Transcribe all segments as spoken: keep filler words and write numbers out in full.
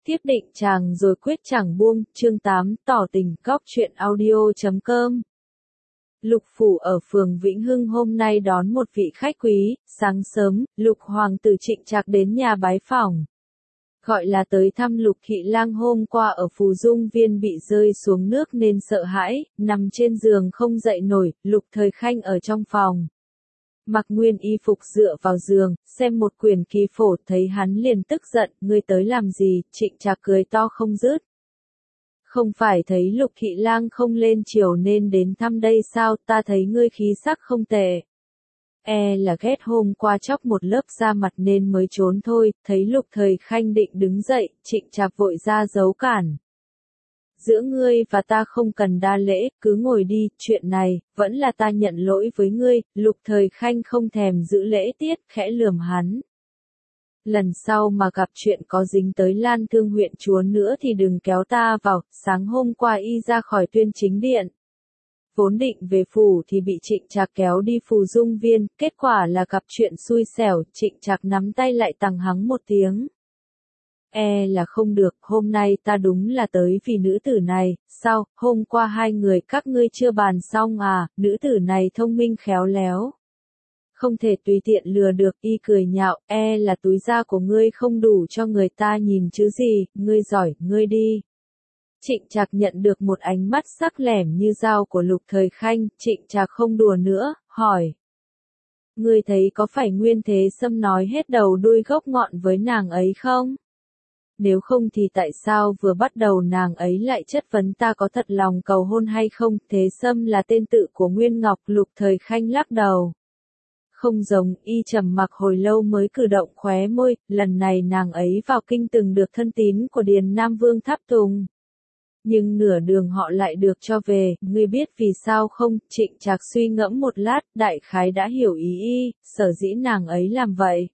Tiếp định chàng rồi quyết chẳng buông, chương tám, tỏ tình, góc truyện audio chấm com. Lục Phủ ở phường Vĩnh Hưng hôm nay đón một vị khách quý, sáng sớm, Lục Hoàng tử Trịnh Trạc đến nhà bái phỏng. Gọi là tới thăm Lục Thị Lang hôm qua ở Phù Dung Viên bị rơi xuống nước nên sợ hãi, nằm trên giường không dậy nổi, Lục Thời Khanh ở trong phòng. Mặc nguyên y phục dựa vào giường, xem một quyển kỳ phổ thấy hắn liền tức giận, ngươi tới làm gì, Trịnh Trạc cười to không dứt. Không phải thấy Lục Thị Lang không lên chiều nên đến thăm đây sao, ta thấy ngươi khí sắc không tệ. E là ghét hôm qua chóc một lớp da mặt nên mới trốn thôi, thấy Lục Thời Khanh định đứng dậy, Trịnh Trạc vội ra giấu cản. Giữa ngươi và ta không cần đa lễ, cứ ngồi đi, chuyện này, vẫn là ta nhận lỗi với ngươi, Lục Thời Khanh không thèm giữ lễ tiết, khẽ lườm hắn. Lần sau mà gặp chuyện có dính tới Lan Thương huyện chúa nữa thì đừng kéo ta vào, sáng hôm qua y ra khỏi Tuyên Chính Điện. Vốn định về phủ thì bị Trịnh Trạc kéo đi Phù Dung Viên, kết quả là gặp chuyện xui xẻo, Trịnh Trạc nắm tay lại tằng hắng một tiếng. E là không được, hôm nay ta đúng là tới vì nữ tử này, sao, hôm qua hai người các ngươi chưa bàn xong à, nữ tử này thông minh khéo léo. Không thể tùy tiện lừa được, y cười nhạo, e là túi da của ngươi không đủ cho người ta nhìn chứ gì, ngươi giỏi, ngươi đi. Trịnh Trạc nhận được một ánh mắt sắc lẻm như dao của Lục Thời Khanh, Trịnh Trạc không đùa nữa, hỏi. Ngươi thấy có phải Nguyên Thế Sâm nói hết đầu đuôi gốc ngọn với nàng ấy không? Nếu không thì tại sao vừa bắt đầu nàng ấy lại chất vấn ta có thật lòng cầu hôn hay không? Thế Sâm là tên tự của Nguyên Ngọc, Lục Thời Khanh lắc đầu. Không giống, y trầm mặc hồi lâu mới cử động khóe môi, lần này nàng ấy vào kinh từng được thân tín của Điền Nam Vương tháp tùng. Nhưng nửa đường họ lại được cho về, ngươi biết vì sao không? Trịnh Trạc suy ngẫm một lát, đại khái đã hiểu ý y, sở dĩ nàng ấy làm vậy.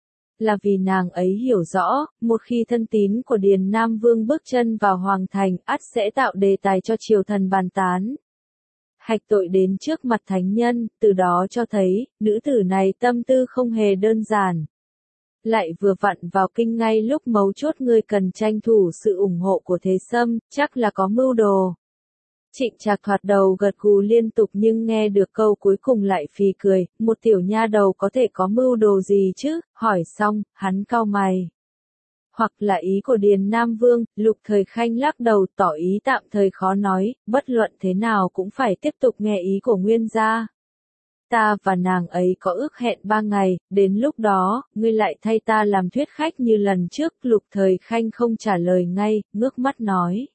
Là vì nàng ấy hiểu rõ, một khi thân tín của Điền Nam Vương bước chân vào Hoàng Thành, ắt sẽ tạo đề tài cho triều thần bàn tán. Hạch tội đến trước mặt thánh nhân, từ đó cho thấy, nữ tử này tâm tư không hề đơn giản. Lại vừa vặn vào kinh ngay lúc mấu chốt ngươi cần tranh thủ sự ủng hộ của Thế Sâm, chắc là có mưu đồ. Trịnh Trạc thoạt đầu gật gù liên tục nhưng nghe được câu cuối cùng lại phì cười, một tiểu nha đầu có thể có mưu đồ gì chứ, hỏi xong, hắn cau mày. Hoặc là ý của Điền Nam Vương, Lục Thời Khanh lắc đầu tỏ ý tạm thời khó nói, bất luận thế nào cũng phải tiếp tục nghe ý của Nguyên gia. Ta và nàng ấy có ước hẹn ba ngày, đến lúc đó, ngươi lại thay ta làm thuyết khách như lần trước, Lục Thời Khanh không trả lời ngay, ngước mắt nói.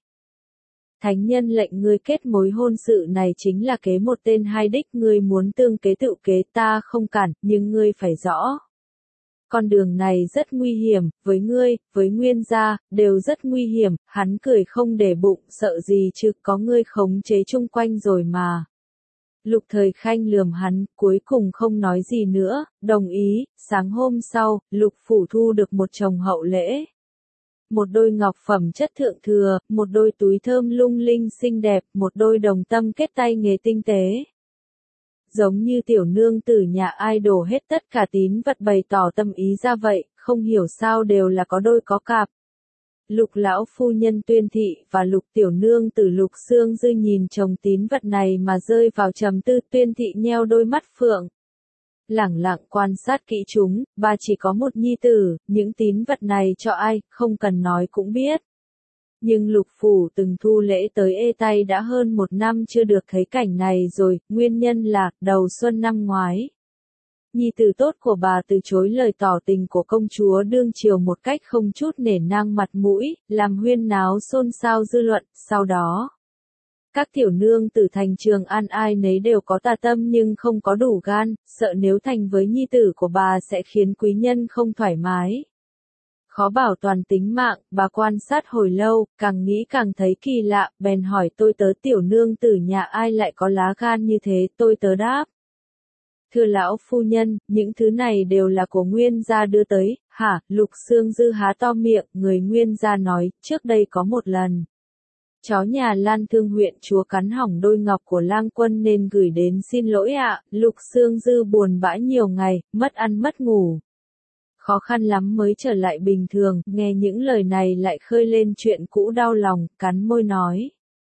Thánh nhân lệnh ngươi kết mối hôn sự này chính là kế một tên hai đích, ngươi muốn tương kế tự kế ta không cản, nhưng ngươi phải rõ. Con đường này rất nguy hiểm, với ngươi, với Nguyên gia, đều rất nguy hiểm, hắn cười không để bụng, sợ gì chứ, có ngươi khống chế chung quanh rồi mà. Lục Thời Khanh lườm hắn, cuối cùng không nói gì nữa, đồng ý, sáng hôm sau, Lục Phủ thu được một chồng hậu lễ. Một đôi ngọc phẩm chất thượng thừa, một đôi túi thơm lung linh xinh đẹp, một đôi đồng tâm kết tay nghề tinh tế. Giống như tiểu nương tử nhà ai đổ hết tất cả tín vật bày tỏ tâm ý ra vậy, không hiểu sao đều là có đôi có cặp. Lục lão phu nhân Tuyên thị và Lục tiểu nương tử Lục Xương Dư nhìn chồng tín vật này mà rơi vào trầm tư. Tuyên thị nheo đôi mắt phượng. Lẳng lặng quan sát kỹ chúng, bà chỉ có một nhi tử, những tín vật này cho ai, không cần nói cũng biết. Nhưng Lục Phủ từng thu lễ tới ê tay đã hơn một năm chưa được thấy cảnh này rồi, nguyên nhân là, đầu xuân năm ngoái. Nhi tử tốt của bà từ chối lời tỏ tình của công chúa đương triều một cách không chút nể nang mặt mũi, làm huyên náo xôn xao dư luận, sau đó. Các tiểu nương tử thành Trường An ai nấy đều có tà tâm nhưng không có đủ gan, sợ nếu thành với nhi tử của bà sẽ khiến quý nhân không thoải mái. Khó bảo toàn tính mạng, bà quan sát hồi lâu, càng nghĩ càng thấy kỳ lạ, bèn hỏi tôi tớ tiểu nương tử nhà ai lại có lá gan như thế, tôi tớ đáp. Thưa lão phu nhân, những thứ này đều là của Nguyên gia đưa tới, hả, Lục Xương Dư há to miệng, người Nguyên gia nói, trước đây có một lần. Chó nhà Lan Thương huyện chúa cắn hỏng đôi ngọc của Lang Quân nên gửi đến xin lỗi ạ, Lục Xương Dư buồn bã nhiều ngày, mất ăn mất ngủ. khó khăn lắm mới trở lại bình thường, nghe những lời này lại khơi lên chuyện cũ đau lòng, cắn môi nói.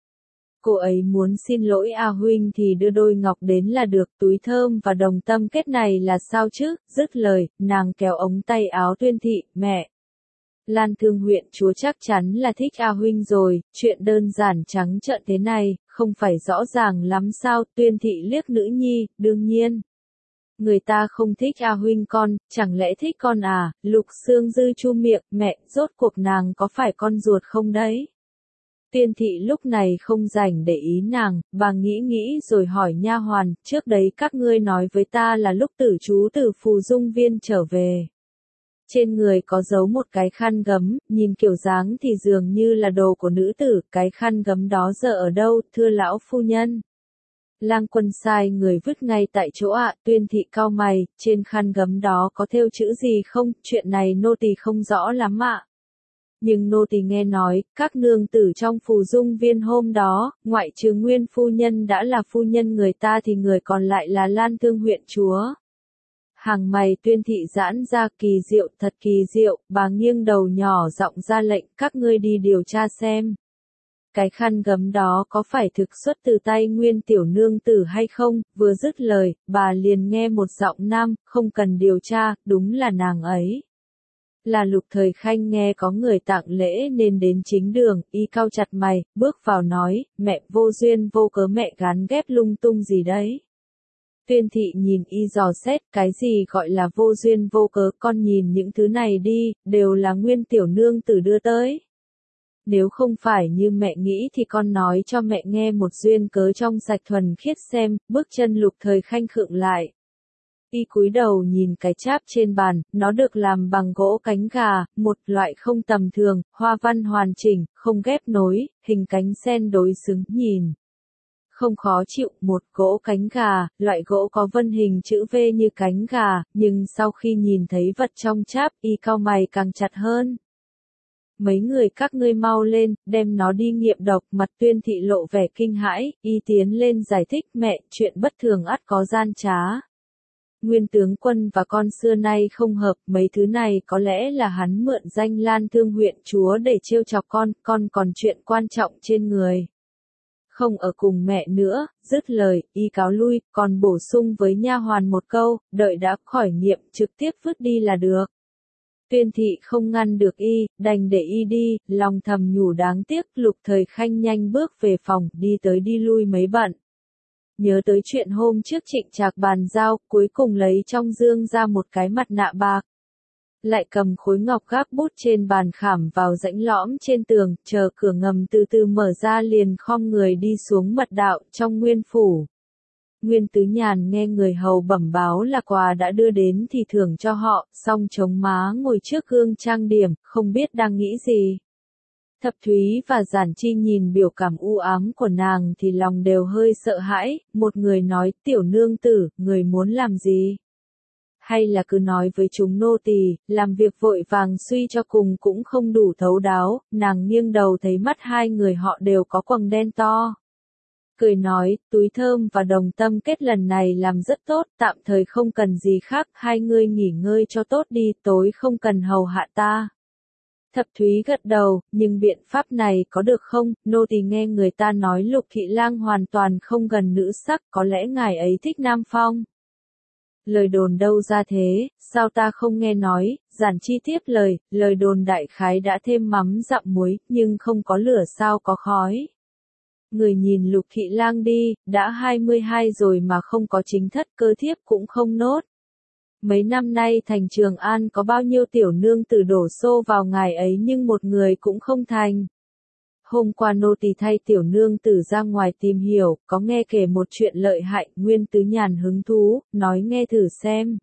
Cô ấy muốn xin lỗi A Huynh thì đưa đôi ngọc đến là được, túi thơm và đồng tâm kết này là sao chứ, dứt lời, nàng kéo ống tay áo Tuyên Thị, mẹ. Lan Thương huyện chúa chắc chắn là thích A Huynh rồi, chuyện đơn giản trắng trợn thế này, không phải rõ ràng lắm sao, Tuyên Thị liếc nữ nhi, đương nhiên. Người ta không thích A Huynh con, chẳng lẽ thích con à, Lục Xương Dư chu miệng, mẹ, rốt cuộc nàng có phải con ruột không đấy? Tuyên Thị lúc này không rảnh để ý nàng, bà nghĩ nghĩ rồi hỏi nha hoàn, trước đấy các ngươi nói với ta là lúc tử chú từ Phù Dung Viên trở về. Trên người có giấu một cái khăn gấm, nhìn kiểu dáng thì dường như là đồ của nữ tử, cái khăn gấm đó giờ ở đâu, thưa lão phu nhân? Lang Quân sai người vứt ngay tại chỗ ạ, à. Tuyên Thị cau mày, trên khăn gấm đó có thêu chữ gì không, chuyện này nô tỳ không rõ lắm ạ. À. Nhưng nô tỳ nghe nói, các nương tử trong Phù Dung Viên hôm đó, ngoại trừ Nguyên phu nhân đã là phu nhân người ta thì người còn lại là Lan Thương huyện chúa. Hàng mày Tuyên Thị giãn ra, kỳ diệu, thật kỳ diệu, bà nghiêng đầu nhỏ giọng ra lệnh, các ngươi đi điều tra xem. Cái khăn gấm đó có phải thực xuất từ tay Nguyên tiểu nương tử hay không, vừa dứt lời, bà liền nghe một giọng nam, không cần điều tra, đúng là nàng ấy. Là Lục Thời Khanh nghe có người tặng lễ nên đến chính đường, y cau chặt mày, bước vào nói, mẹ vô duyên vô cớ mẹ gán ghép lung tung gì đấy. Tuyên Thị nhìn y dò xét, cái gì gọi là vô duyên vô cớ, con nhìn những thứ này đi, đều là Nguyên tiểu nương tử đưa tới. Nếu không phải như mẹ nghĩ thì con nói cho mẹ nghe một duyên cớ trong sạch thuần khiết xem, bước chân Lục Thời Khanh khựng lại. Y cúi đầu nhìn cái cháp trên bàn, nó được làm bằng gỗ cánh gà, một loại không tầm thường, hoa văn hoàn chỉnh, không ghép nối, hình cánh sen đối xứng, nhìn. Không khó chịu, một gỗ cánh gà, loại gỗ có vân hình chữ V như cánh gà, nhưng sau khi nhìn thấy vật trong cháp, y cau mày càng chặt hơn. Mấy người các ngươi mau lên, đem nó đi nghiệm độc, mặt Tuyên Thị lộ vẻ kinh hãi, y tiến lên giải thích, mẹ, chuyện bất thường ắt có gian trá. Nguyên tướng quân và con xưa nay không hợp, mấy thứ này có lẽ là hắn mượn danh Lan Thương huyện chúa để trêu chọc con, con còn chuyện quan trọng trên người. Không ở cùng mẹ nữa, dứt lời, y cáo lui, còn bổ sung với nha hoàn một câu, đợi đã khỏi nghiệm, trực tiếp vứt đi là được. Tuyên Thị không ngăn được y, đành để y đi, lòng thầm nhủ đáng tiếc, Lục Thời Khanh nhanh bước về phòng, đi tới đi lui mấy bận. Nhớ tới chuyện hôm trước Trịnh Trạc bàn giao, cuối cùng lấy trong dương ra một cái mặt nạ bạc. Lại cầm khối ngọc gác bút trên bàn khảm vào rãnh lõm trên tường, chờ cửa ngầm từ từ mở ra liền khom người đi xuống mật đạo trong Nguyên phủ. Nguyên Tứ Nhàn nghe người hầu bẩm báo là quà đã đưa đến thì thưởng cho họ, song chống má ngồi trước gương trang điểm, không biết đang nghĩ gì. Thập Thúy và Giản Chi nhìn biểu cảm u ám của nàng thì lòng đều hơi sợ hãi, một người nói, tiểu nương tử, người muốn làm gì? Hay là cứ nói với chúng nô tỳ, làm việc vội vàng suy cho cùng cũng không đủ thấu đáo, nàng nghiêng đầu thấy mắt hai người họ đều có quầng đen to. Cười nói, túi thơm và đồng tâm kết lần này làm rất tốt, tạm thời không cần gì khác, hai ngươi nghỉ ngơi cho tốt đi, tối không cần hầu hạ ta. Thập Thúy gật đầu, nhưng biện pháp này có được không, nô tỳ nghe người ta nói Lục Thị Lang hoàn toàn không gần nữ sắc, có lẽ ngài ấy thích Nam Phong. Lời đồn đâu ra thế, sao ta không nghe nói, Giản Chi tiếp lời, lời đồn đại khái đã thêm mắm dặm muối, nhưng không có lửa sao có khói. Người nhìn Lục Thị Lang đi, đã hai mươi hai rồi mà không có chính thất, cơ thiếp cũng không nốt. Mấy năm nay thành Trường An có bao nhiêu tiểu nương tử đổ xô vào ngài ấy nhưng một người cũng không thành. Hôm qua nô tỳ thay tiểu nương tử ra ngoài tìm hiểu, có nghe kể một chuyện lợi hại, Nguyên Tứ Nhàn hứng thú, nói nghe thử xem.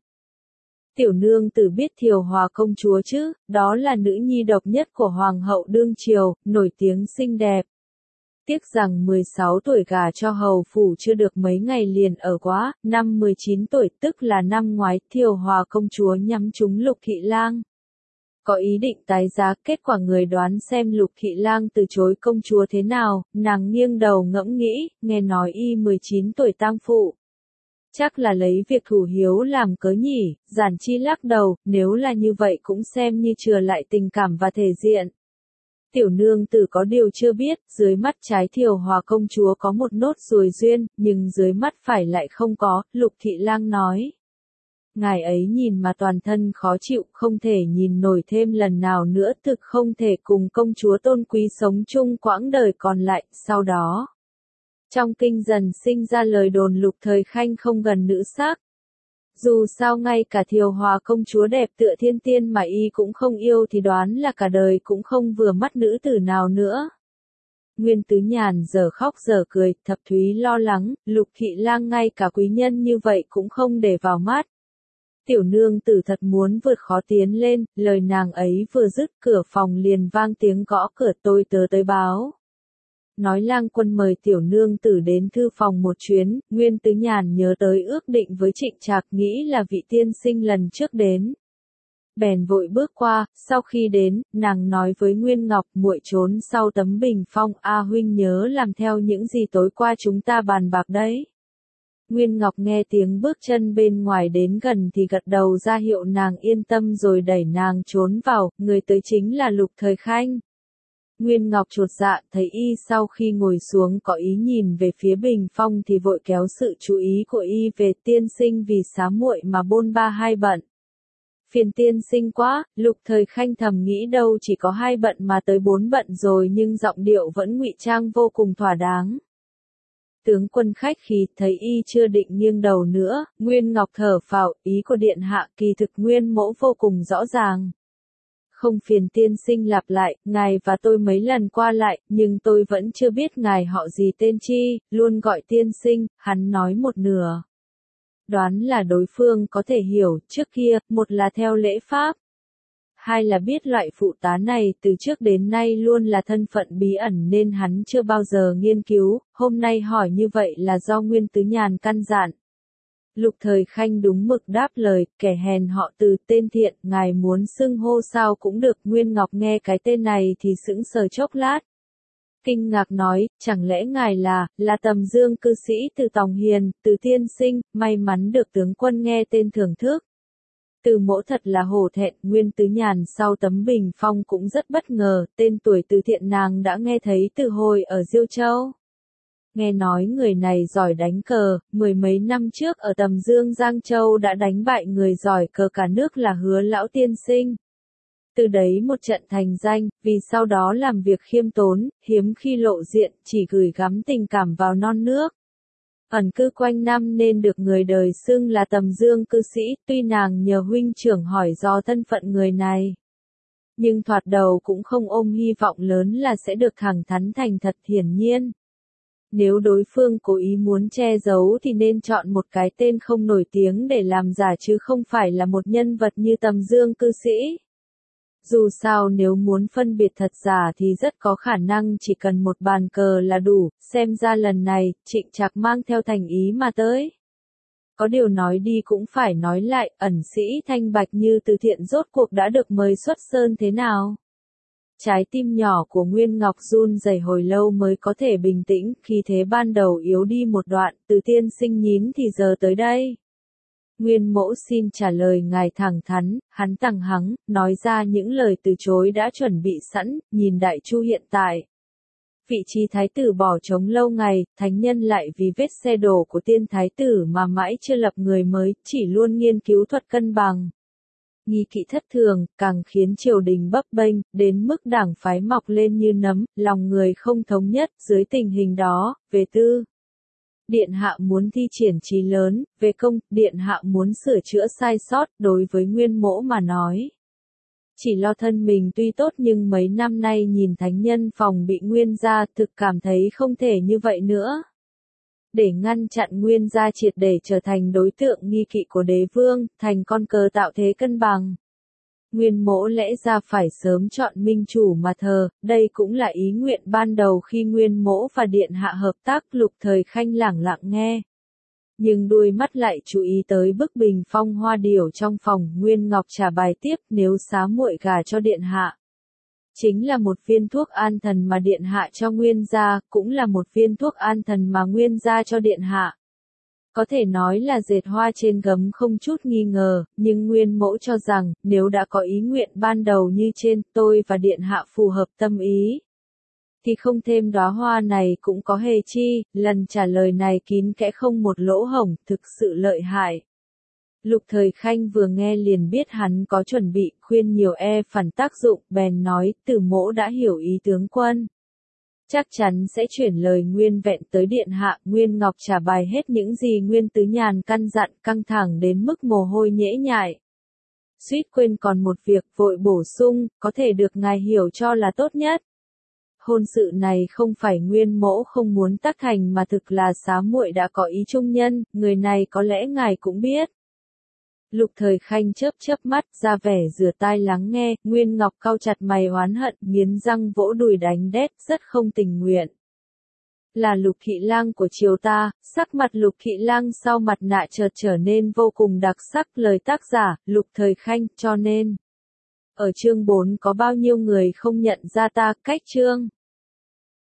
Tiểu nương tử biết Thiều Hòa công chúa chứ, đó là nữ nhi độc nhất của Hoàng hậu đương triều, nổi tiếng xinh đẹp. Tiếc rằng mười sáu tuổi gả cho hầu phủ chưa được mấy ngày liền ở quá, năm mười chín tuổi tức là năm ngoái, Thiều Hòa công chúa nhắm trúng Lục Thị Lang. Có ý định tái giá, kết quả người đoán xem Lục Thị Lang từ chối công chúa thế nào, nàng nghiêng đầu ngẫm nghĩ, nghe nói y mười chín tuổi tang phụ. Chắc là lấy việc thủ hiếu làm cớ nhỉ, Giản Chi lắc đầu, nếu là như vậy cũng xem như chừa lại tình cảm và thể diện. Tiểu nương tử có điều chưa biết, dưới mắt trái Thiều Hòa công chúa có một nốt ruồi duyên, nhưng dưới mắt phải lại không có, Lục Thị Lang nói. Ngài ấy nhìn mà toàn thân khó chịu, không thể nhìn nổi thêm lần nào nữa, thực không thể cùng công chúa tôn quý sống chung quãng đời còn lại, sau đó. Trong kinh dần sinh ra lời đồn Lục Thời Khanh không gần nữ sắc. Dù sao ngay cả Thiều Hòa công chúa đẹp tựa thiên tiên mà y cũng không yêu thì đoán là cả đời cũng không vừa mắt nữ tử nào nữa. Nguyên Tứ Nhàn giờ khóc giờ cười, Thập Thúy lo lắng, Lục Thị Lang ngay cả quý nhân như vậy cũng không để vào mắt. Tiểu nương tử thật muốn vượt khó tiến lên, lời nàng ấy vừa dứt cửa phòng liền vang tiếng gõ cửa, tôi tớ tới báo. Nói Lang Quân mời tiểu nương tử đến thư phòng một chuyến, Nguyên Tứ Nhàn nhớ tới ước định với Trịnh Trạc, nghĩ là vị tiên sinh lần trước đến. Bèn vội bước qua, sau khi đến, nàng nói với Nguyên Ngọc, muội trốn sau tấm bình phong, A huynh nhớ làm theo những gì tối qua chúng ta bàn bạc đấy. Nguyên Ngọc nghe tiếng bước chân bên ngoài đến gần thì gật đầu ra hiệu nàng yên tâm rồi đẩy nàng trốn vào, người tới chính là Lục Thời Khanh. Nguyên Ngọc chột dạ, thấy y sau khi ngồi xuống có ý nhìn về phía bình phong thì vội kéo sự chú ý của y về tiên sinh vì xá muội mà bôn ba hai bận. Phiền tiên sinh quá, Lục Thời Khanh thầm nghĩ đâu chỉ có hai bận mà tới bốn bận rồi, nhưng giọng điệu vẫn ngụy trang vô cùng thỏa đáng. Tướng quân khách khí, thấy y chưa định nghiêng đầu nữa, Nguyên Ngọc thở phào, ý của điện hạ kỳ thực Nguyên mỗ vô cùng rõ ràng. Không phiền tiên sinh lặp lại, ngài và tôi mấy lần qua lại, nhưng tôi vẫn chưa biết ngài họ gì tên chi, luôn gọi tiên sinh, hắn nói một nửa. Đoán là đối phương có thể hiểu, trước kia, một là theo lễ pháp. Hai là biết loại phụ tá này từ trước đến nay luôn là thân phận bí ẩn nên hắn chưa bao giờ nghiên cứu, hôm nay hỏi như vậy là do Nguyên Tứ Nhàn căn dặn. Lục Thời Khanh đúng mực đáp lời, kẻ hèn họ Từ, tên thiện, ngài muốn xưng hô sao cũng được. Nguyên Ngọc nghe cái tên này thì sững sờ chốc lát. Kinh ngạc nói, chẳng lẽ ngài là, là Tầm Dương cư sĩ Từ Tòng Hiền, Từ tiên sinh, may mắn được tướng quân nghe tên thưởng thức. Từ mỗ thật là hổ thẹn, Nguyên Tứ Nhàn sau tấm bình phong cũng rất bất ngờ, tên tuổi Từ thiện nàng đã nghe thấy từ hồi ở Diêu Châu. Nghe nói người này giỏi đánh cờ, mười mấy năm trước ở Tầm Dương Giang Châu đã đánh bại người giỏi cờ cả nước là Hứa lão tiên sinh. Từ đấy một trận thành danh, vì sau đó làm việc khiêm tốn, hiếm khi lộ diện, chỉ gửi gắm tình cảm vào non nước. Ẩn cư quanh năm nên được người đời xưng là Tầm Dương cư sĩ, tuy nàng nhờ huynh trưởng hỏi do thân phận người này. Nhưng thoạt đầu cũng không ôm hy vọng lớn là sẽ được thẳng thắn thành thật, hiển nhiên. Nếu đối phương cố ý muốn che giấu thì nên chọn một cái tên không nổi tiếng để làm giả chứ không phải là một nhân vật như Tầm Dương cư sĩ. Dù sao nếu muốn phân biệt thật giả thì rất có khả năng chỉ cần một bàn cờ là đủ, xem ra lần này, Trịnh Trạc mang theo thành ý mà tới. Có điều nói đi cũng phải nói lại, ẩn sĩ thanh bạch như Từ thiện rốt cuộc đã được mời xuất sơn thế nào? Trái tim nhỏ của Nguyên Ngọc run rẩy hồi lâu mới có thể bình tĩnh, khi thế ban đầu yếu đi một đoạn, Từ tiên sinh nhín thì giờ tới đây. Nguyên mỗ xin trả lời ngài thẳng thắn, hắn tằng hắng, nói ra những lời từ chối đã chuẩn bị sẵn, nhìn đại chu hiện tại. Vị trí thái tử bỏ trống lâu ngày, thánh nhân lại vì vết xe đổ của tiên thái tử mà mãi chưa lập người mới, chỉ luôn nghiên cứu thuật cân bằng. Nghi kỵ thất thường, càng khiến triều đình bấp bênh, đến mức đảng phái mọc lên như nấm, lòng người không thống nhất, dưới tình hình đó, về tư. Điện hạ muốn thi triển trí lớn, về công, điện hạ muốn sửa chữa sai sót, đối với Nguyên mỗ mà nói. Chỉ lo thân mình tuy tốt nhưng mấy năm nay nhìn thánh nhân phòng bị Nguyên gia thực cảm thấy không thể như vậy nữa. Để ngăn chặn Nguyên gia triệt để trở thành đối tượng nghi kỵ của đế vương, thành con cờ tạo thế cân bằng. Nguyên mỗ lẽ ra phải sớm chọn minh chủ mà thờ, đây cũng là ý nguyện ban đầu khi Nguyên mỗ và điện hạ hợp tác. Lục Thời Khanh lẳng lặng nghe. Nhưng đuôi mắt lại chú ý tới bức bình phong hoa điểu trong phòng. Nguyên Ngọc trả bài tiếp, nếu xá muội gả cho điện hạ. Chính là một viên thuốc an thần mà điện hạ cho Nguyên gia, cũng là một viên thuốc an thần mà Nguyên gia cho điện hạ. Có thể nói là dệt hoa trên gấm không chút nghi ngờ, nhưng Nguyên Mẫu cho rằng, nếu đã có ý nguyện ban đầu như trên, tôi và Điện Hạ phù hợp tâm ý, thì không thêm đóa hoa này cũng có hề chi. Lần trả lời này kín kẽ không một lỗ hổng, thực sự lợi hại. Lục Thời Khanh vừa nghe liền biết hắn có chuẩn bị, khuyên nhiều e phản tác dụng, bèn nói, Tử mỗ đã hiểu ý tướng quân. Chắc chắn sẽ chuyển lời nguyên vẹn tới điện hạ. Nguyên Ngọc trả bài hết những gì Nguyên Tứ Nhàn căn dặn, căng thẳng đến mức mồ hôi nhễ nhại. Suýt quên còn một việc, vội bổ sung, có thể được ngài hiểu cho là tốt nhất. Hôn sự này không phải Nguyên Mẫu không muốn tác thành mà thực là xá muội đã có ý trung nhân, người này có lẽ ngài cũng biết. Lục Thời Khanh chớp chớp mắt, ra vẻ rửa tai lắng nghe. Nguyên Ngọc cau chặt mày oán hận, nghiến răng vỗ đùi đánh đét, rất không tình nguyện. Là Lục Thị Lang của triều ta. Sắc mặt Lục Thị Lang sau mặt nạ chợt trở nên vô cùng đặc sắc. Lời tác giả, Lục Thời Khanh, cho nên. Ở chương bốn có bao nhiêu người không nhận ra ta, cách chương.